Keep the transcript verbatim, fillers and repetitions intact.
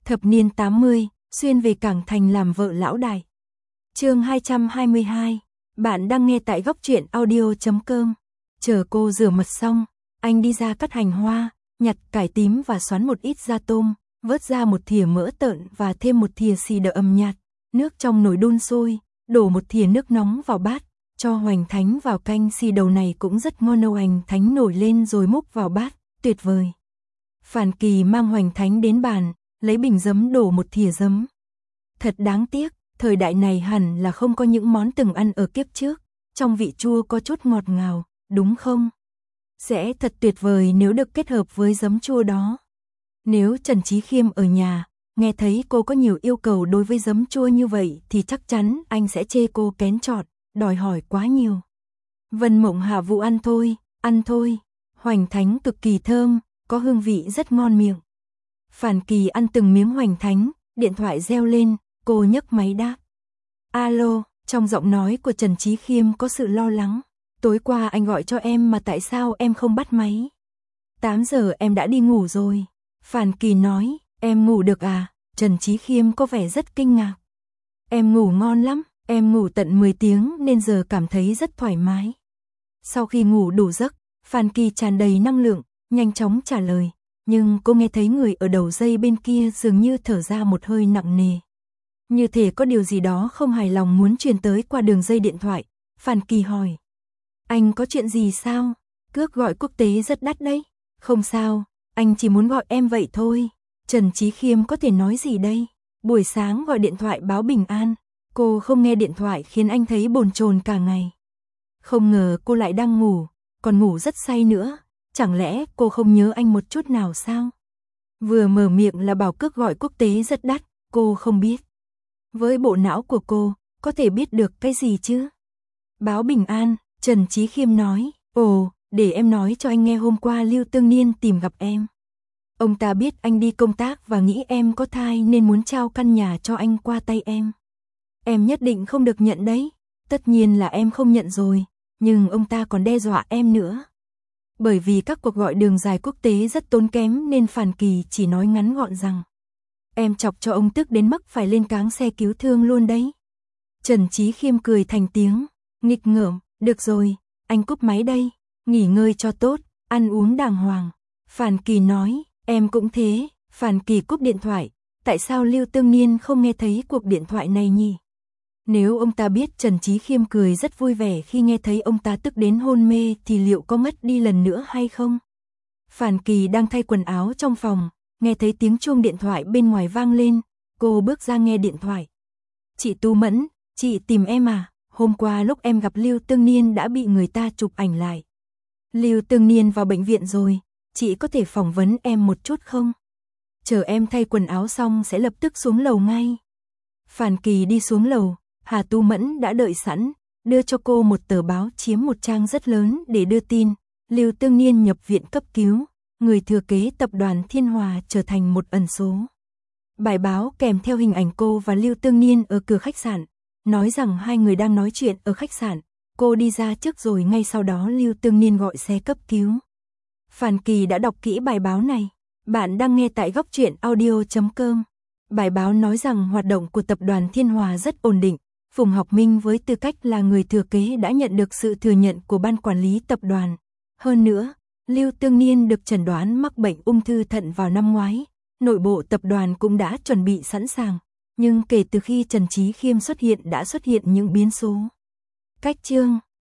Thập niên tám mươi, xuyên về Cảng Thành làm vợ lão đại. Chương hai trăm hai mươi hai. Bạn đang nghe tại góc truyện audio chấm com. Chờ cô rửa mặt xong, anh đi ra cắt hành hoa, nhặt cải tím và xoắn một ít da tôm, vớt ra một thìa mỡ tợn và thêm một thìa xì đậu ầm nhạt. Nước trong nồi đun sôi, đổ một thìa nước nóng vào bát, cho hoành thánh vào canh xì đầu này cũng rất ngon. Nấu hoành thánh nổi lên rồi múc vào bát, tuyệt vời. Phản Kỳ mang hoành thánh đến bàn, lấy bình giấm đổ một thìa giấm. Thật đáng tiếc, thời đại này hẳn là không có những món từng ăn ở kiếp trước, trong vị chua có chút ngọt ngào, đúng không? Sẽ thật tuyệt vời nếu được kết hợp với giấm chua đó. Nếu Trần Chí Khiêm ở nhà, nghe thấy cô có nhiều yêu cầu đối với giấm chua như vậy thì chắc chắn anh sẽ chê cô kén chọn, đòi hỏi quá nhiều. Vân Mộng Hạ Vũ ăn thôi, ăn thôi. Hoành thánh cực kỳ thơm, có hương vị rất ngon miệng. Phản Kỳ ăn từng miếng hoành thánh, điện thoại reo lên, cô nhấc máy đáp. Alo, trong giọng nói của Trần Chí Khiêm có sự lo lắng. Tối qua anh gọi cho em mà tại sao em không bắt máy? tám giờ em đã đi ngủ rồi. Phản Kỳ nói, em ngủ được à? Trần Chí Khiêm có vẻ rất kinh ngạc. Em ngủ ngon lắm, em ngủ tận mười tiếng nên giờ cảm thấy rất thoải mái. Sau khi ngủ đủ giấc, Phản Kỳ tràn đầy năng lượng, nhanh chóng trả lời. Nhưng cô nghe thấy người ở đầu dây bên kia dường như thở ra một hơi nặng nề. Như thể có điều gì đó không hài lòng muốn truyền tới qua đường dây điện thoại. Phản Kỳ hỏi. Anh có chuyện gì sao? Cước gọi quốc tế rất đắt đấy. Không sao, anh chỉ muốn gọi em vậy thôi. Trần Chí Khiêm có thể nói gì đây? Buổi sáng gọi điện thoại báo bình an. Cô không nghe điện thoại khiến anh thấy bồn chồn cả ngày. Không ngờ cô lại đang ngủ, còn ngủ rất say nữa. Chẳng lẽ cô không nhớ anh một chút nào sao? Vừa mở miệng là bảo cước gọi quốc tế rất đắt, cô không biết. Với bộ não của cô, có thể biết được cái gì chứ? Báo bình an, Trần Chí Khiêm nói, ồ, để em nói cho anh nghe hôm qua Lưu Tương Niên tìm gặp em. Ông ta biết anh đi công tác và nghĩ em có thai nên muốn trao căn nhà cho anh qua tay em. Em nhất định không được nhận đấy, tất nhiên là em không nhận rồi, nhưng ông ta còn đe dọa em nữa. Bởi vì các cuộc gọi đường dài quốc tế rất tốn kém nên Phản Kỳ chỉ nói ngắn gọn rằng em chọc cho ông tức đến mức phải lên cáng xe cứu thương luôn đấy. Trần Chí Khiêm cười thành tiếng, nghịch ngợm, được rồi, anh cúp máy đây, nghỉ ngơi cho tốt, ăn uống đàng hoàng. Phản Kỳ nói, em cũng thế. Phản Kỳ cúp điện thoại, tại sao Lưu Tương Niên không nghe thấy cuộc điện thoại này nhỉ? Nếu ông ta biết Trần Chí Khiêm cười rất vui vẻ khi nghe thấy ông ta tức đến hôn mê thì liệu có mất đi lần nữa hay không? Phản Kỳ đang thay quần áo trong phòng, nghe thấy tiếng chuông điện thoại bên ngoài vang lên, cô bước ra nghe điện thoại. Chị Tu Mẫn, chị tìm em à? Hôm qua lúc em gặp Lưu Tương Niên đã bị người ta chụp ảnh lại. Lưu Tương Niên vào bệnh viện rồi, chị có thể phỏng vấn em một chút không? Chờ em thay quần áo xong sẽ lập tức xuống lầu ngay. Phản Kỳ đi xuống lầu, Hà Tu Mẫn đã đợi sẵn, đưa cho cô một tờ báo chiếm một trang rất lớn để đưa tin. Lưu Tương Niên nhập viện cấp cứu, người thừa kế tập đoàn Thiên Hòa trở thành một ẩn số. Bài báo kèm theo hình ảnh cô và Lưu Tương Niên ở cửa khách sạn, nói rằng hai người đang nói chuyện ở khách sạn. Cô đi ra trước rồi ngay sau đó Lưu Tương Niên gọi xe cấp cứu. Phản Kỳ đã đọc kỹ bài báo này. Bạn đang nghe tại góc truyện audio chấm com. Bài báo nói rằng hoạt động của tập đoàn Thiên Hòa rất ổn định. Phùng Học Minh với tư cách là người thừa kế đã nhận được sự thừa nhận của ban quản lý tập đoàn. Hơn nữa, Lưu Tương Niên được chẩn đoán mắc bệnh ung thư thận vào năm ngoái. Nội bộ tập đoàn cũng đã chuẩn bị sẵn sàng. Nhưng kể từ khi Trần Chí Khiêm xuất hiện đã xuất hiện những biến số. Cách chương